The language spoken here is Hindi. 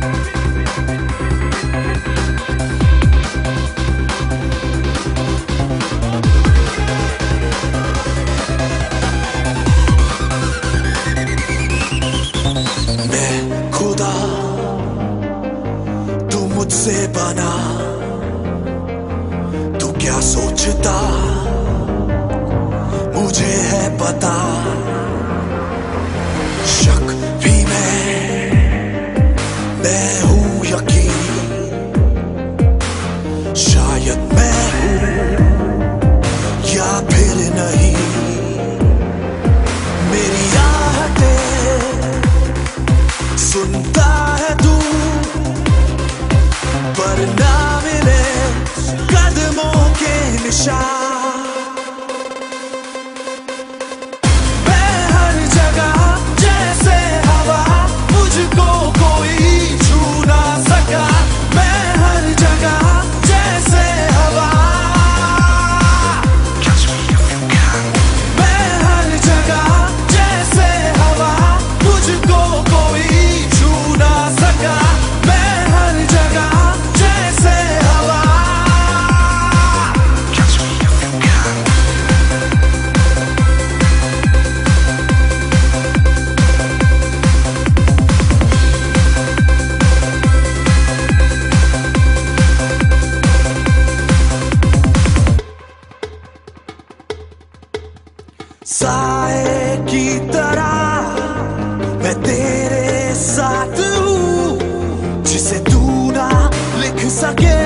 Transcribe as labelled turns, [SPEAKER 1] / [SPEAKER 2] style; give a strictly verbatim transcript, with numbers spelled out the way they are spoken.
[SPEAKER 1] मुझसे बना, तू क्या सोचता मुझे है पता। शक भी मैं मैं हूं यकीन, शायद मैं हूं या फिर नहीं। मेरी आहटें सुनता है तू, पर ना मिले कदमों के निशान। मैं हर जगह जैसे हवा, मुझको कोई छू ना सका। मैं हर जगह जैसे हवा, मैं हर जगह जैसे हवा, मुझको कोई छू ना सका। मैं हर जगह साए की तरह मैं तेरे साथ हूँ, जिसे तू ना लिख सके